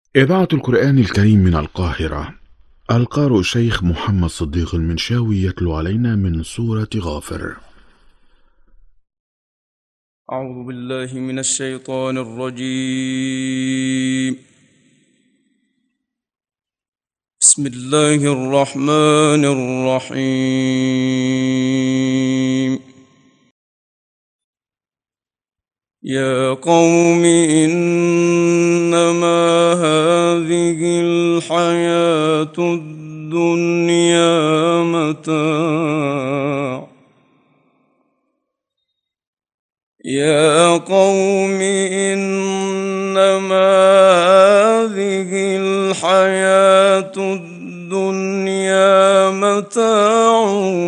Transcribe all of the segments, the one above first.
إذاعة القرآن الكريم من القاهرة. القارئ الشيخ محمد صديق المنشاوي يتلو علينا من سورة غافر. أعوذ بالله من الشيطان الرجيم. بسم الله الرحمن الرحيم. يا قوم إنما هذه الحياة الدنيا متاع. يا قوم إنما هذه الحياة الدنيا متاع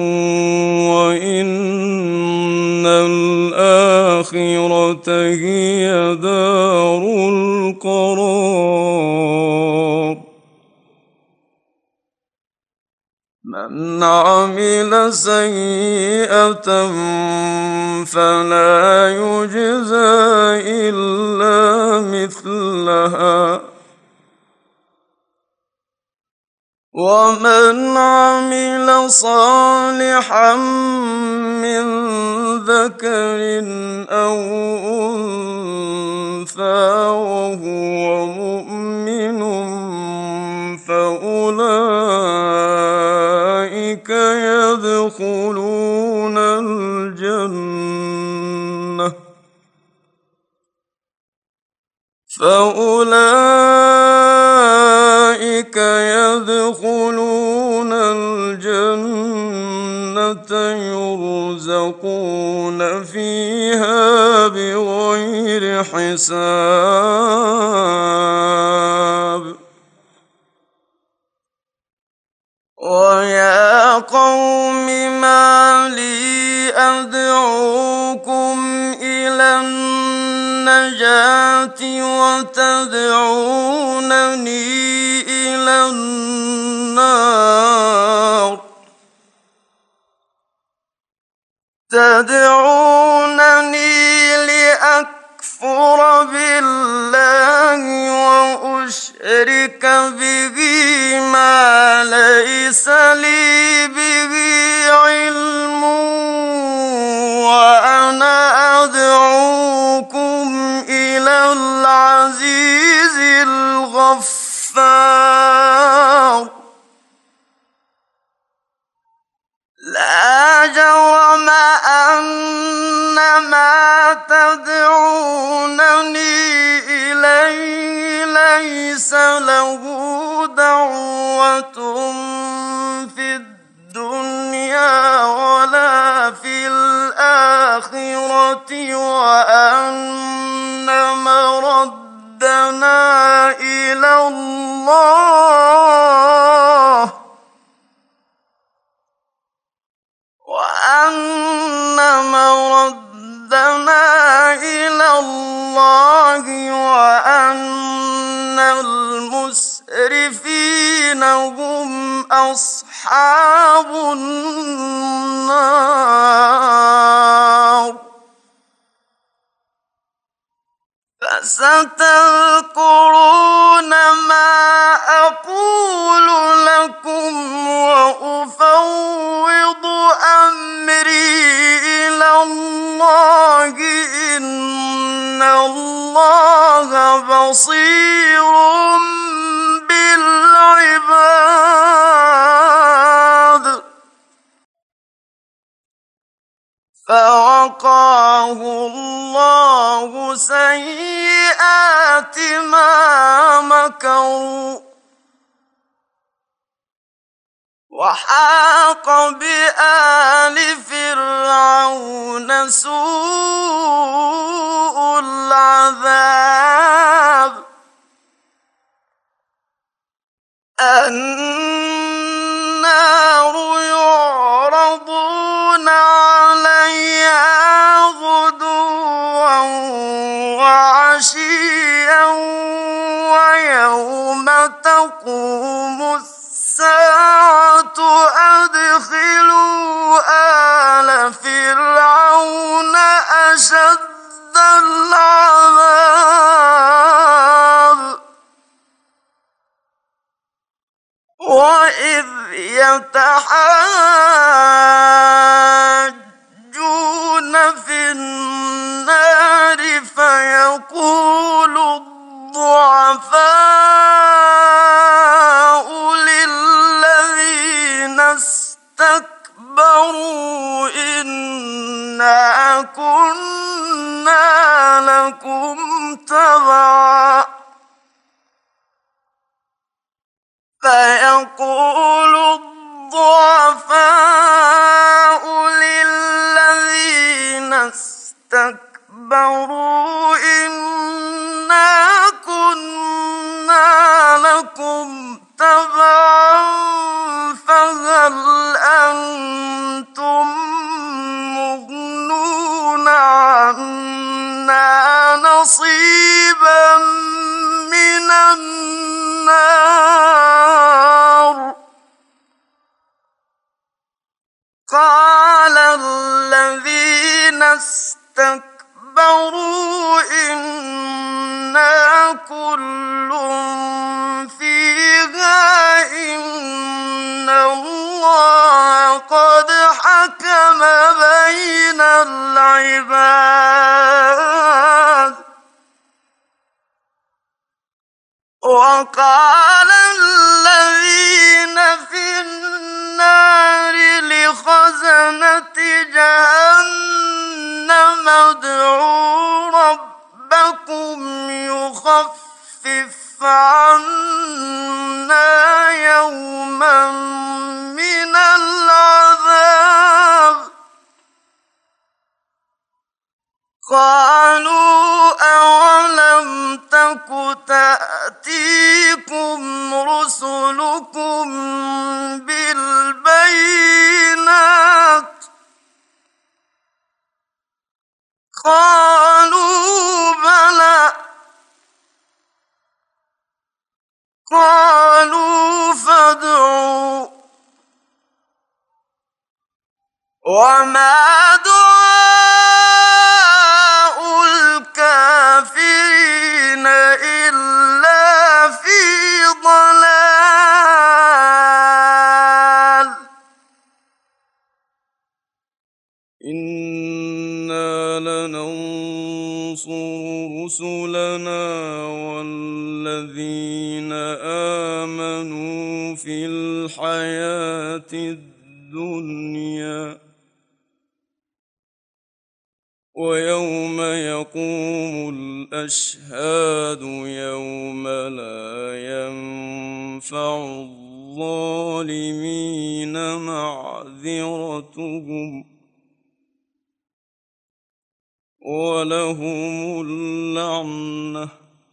وإن الآخرة هي دار القرار. من عمل سيئة فلا يجزى إلا مثلها ومن عمل صالحا من ذكر أو أنثى وهو مؤمن فأولئك يدخلون الجنة يرزقون فيها بغير حساب. ويا قوم ما لي أدعوكم إلى النجاة وتدعونني إلى النار. تدعونني لأكفر بالله وأشرك به ما ليس لي به علم وأنا أدعوكم إلى العزيز الغفار. لا جرم أن ما تدعونني إليه ليس له دعوة في الدنيا ولا في الآخرة وأن مردنا إلى الله وأن المسرفين هم أصحاب النار. فستذكرون ما أقول لكم وأفوض أمري إلى الله إن الله بصير بالعباد. فوقاه الله سيئات ما مكروا وحاق بآل فرعون سوء العذاب. النار يعرضون عليها غدوا وعشيا ويوم تقوم الساعة أدخلوا آل فرعون أشد العذاب. وإذ يتحاجون في النار فيقول الضعفاء للذين استكبروا إنا كنا لكم تبعا فيقول الضعفاء للذين استكبروا إنا كنا لكم تبعا فهل أنتم مغنون عنا نصيبا من النار قال الذين استكبروا إنا كل فيها إن الله قد حكم بين العباد وقال الذين في النار لخزنة جهنم ادعوا ربكم يخفف عنا يوما من العذاب قالوا أولم تك تأتيكم رسلكم بالبينات قالوا بلى قالوا فادعوا وما دعاء الكافرين إلا في ضلال إنا لننصر رسلنا والذين آمنوا في الحياة الدنيا ويوم يقوم الأشهاد يوم لا ينفع الظالمين معذرتهم ولهم اللعنة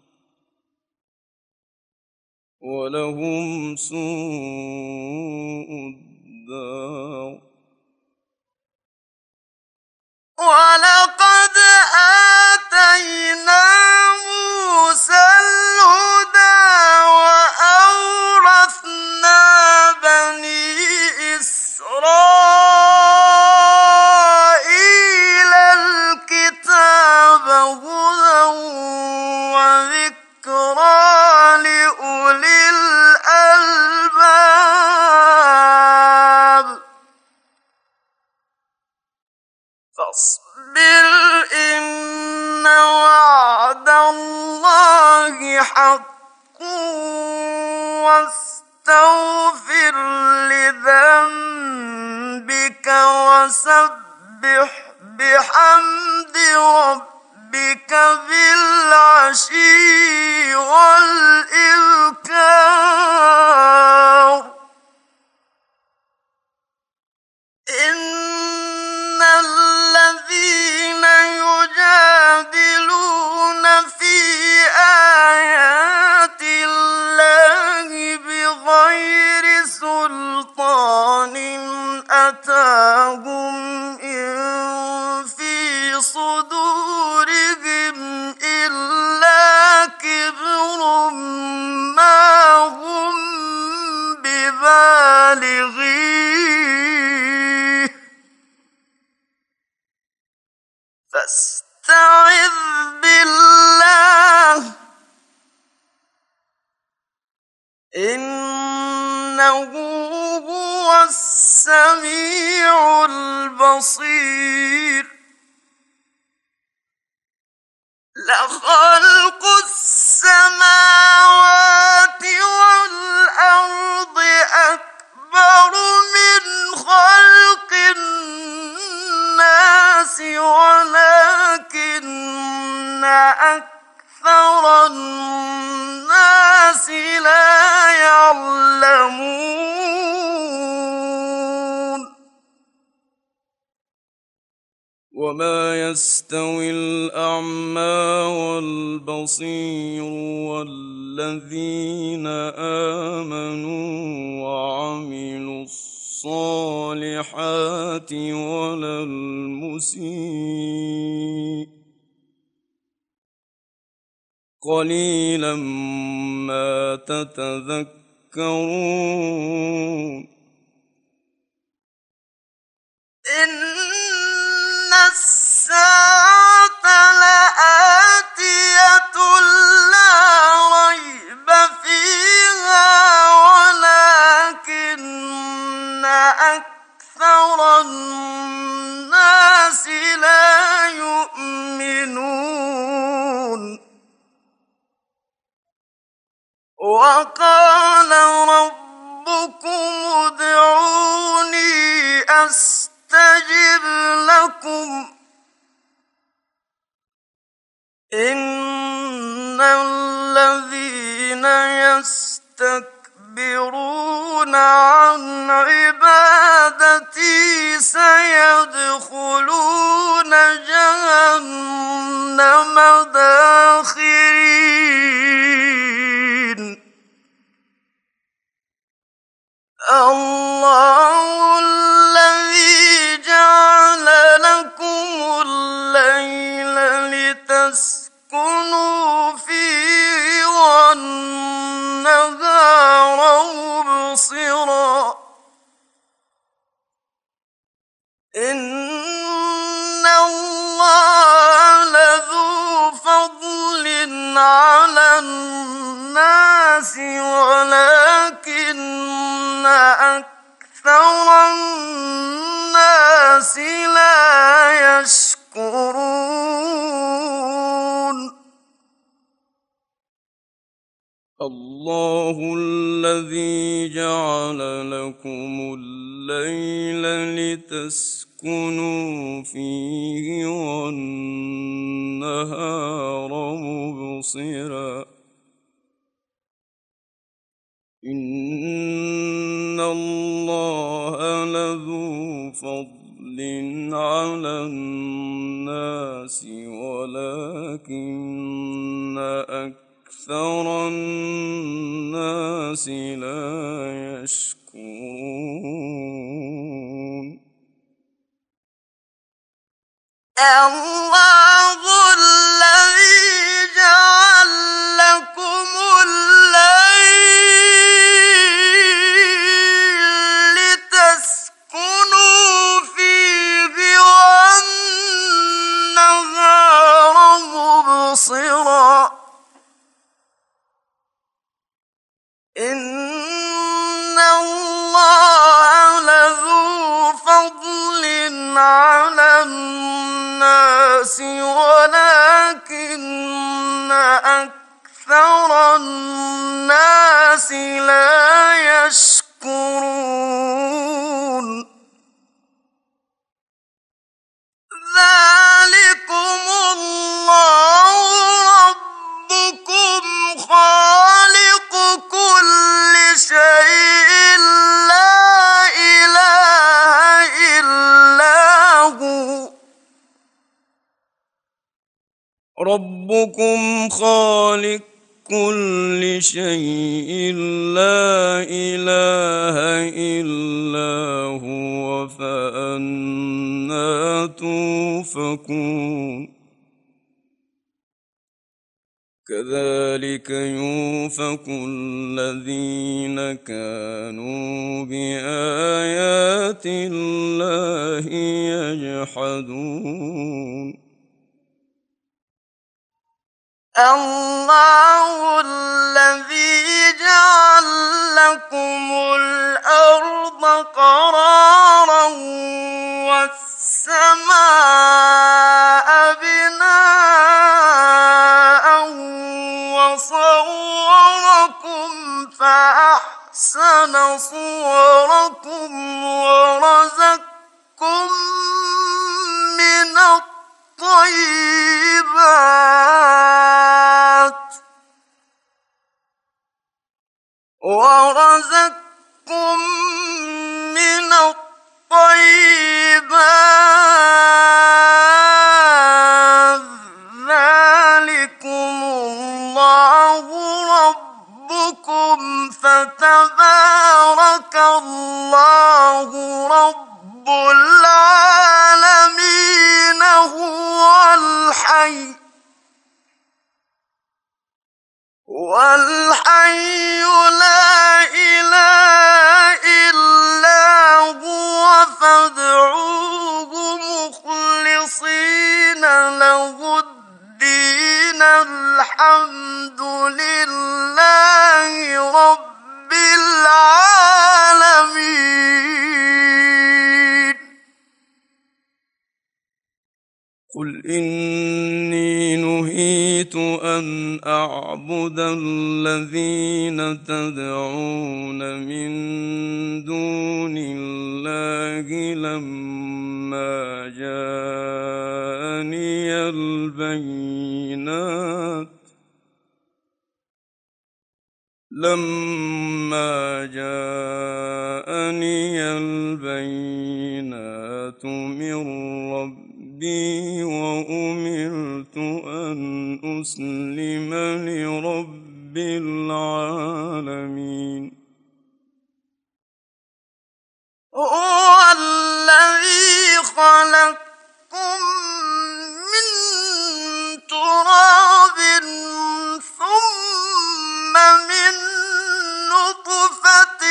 ولهم سوء الدار ولقد آتينا موسى الهدى وأورثنا بني إسرائيل الكتاب هدى وذكرى لأولي الألباب فاصبر إن وعد الله حق واستغفر لذنبك وسبح بحمد ربك بالعشي والإبكار إن الذين يجادلون في آيات الله بغير سلطان أتاهم إن في صدورهم إلا كبر ما هم ببالغيه فاستعذ بالله إن إنه هو السميع البصير لخلق السماوات والأرض أكبر من خلق الناس ولكن أكثر الناس لا يعلمون وما يستوي الأعمى والبصير والذين آمنوا وعملوا الصالحات ولا المسيء قليلا ما تتذكرون إن الساعة لآتية لا ريب فيها ولكن أكثر الناس لا يؤمنون وقال ربكم ادعوني أستجب لكم إن الذين يستكبرون عن عبادتي سيدخلون جهنم داخرين الله الذي جعل لكم الليل لتسكنوا فيه والنهار مبصرا إن الله لذو فضل على الناس ولكن أكثر الناس لا يشكرون الله الذي جعل لكم الليل لتسكنوا فيه والنهار مبصرا إن الله لذو فضل على الناس ولكن أكثر الناس لا يشكرون الله الذي جعل لكم الليل لتسكنوا فيه والنهار مبصرا إن الله لذو فضل على الناس ولكن أكثر الناس لا يشكرون ذلكم الله ربكم خالق كل شيء لا إله إلا هو ربكم خالق كل شيء لا إله إلا هو فأنى توفكون كذلك يؤفك الذين كانوا بآيات الله يجحدون الله الذي جعل لكم فأحسن صوركم ورزقكم من الطيبات ذلكم الله ربكم فتبارك الله رب العالمين هو الحي لا إله إلا هو فادعوه مخلصين له الدين الحمد لله رب العالمين قل إني نهيت أن أعبد الذين تدعون من دون الله لما جاءني البينات من ربي وأمرت أن أسلم لرب العالمين هو الذي خلقكم من تراب ثم من نطفة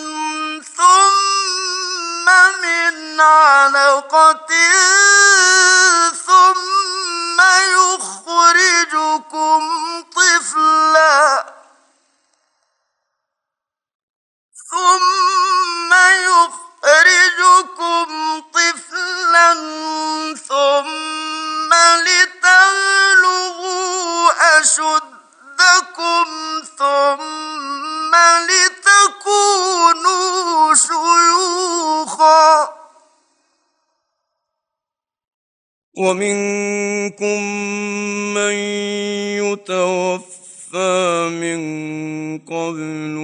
ثم من علقة ثم يخرجكم طفلا ثم لتبلغوا أشدكم ثم لتكونوا شيوخا ومنكم من يتوفى من قبل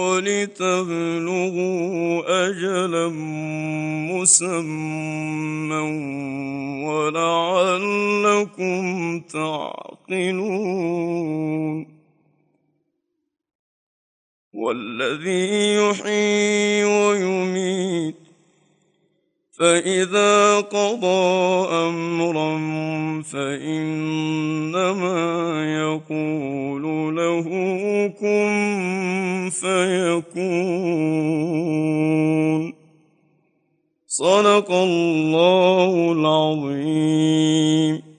ولتبلغوا أجلا مسمى ولعلكم تعقلون والذي يحيي ويميت فإذا قضى أمرا فإنما يقول له كن فيكون صدق الله العظيم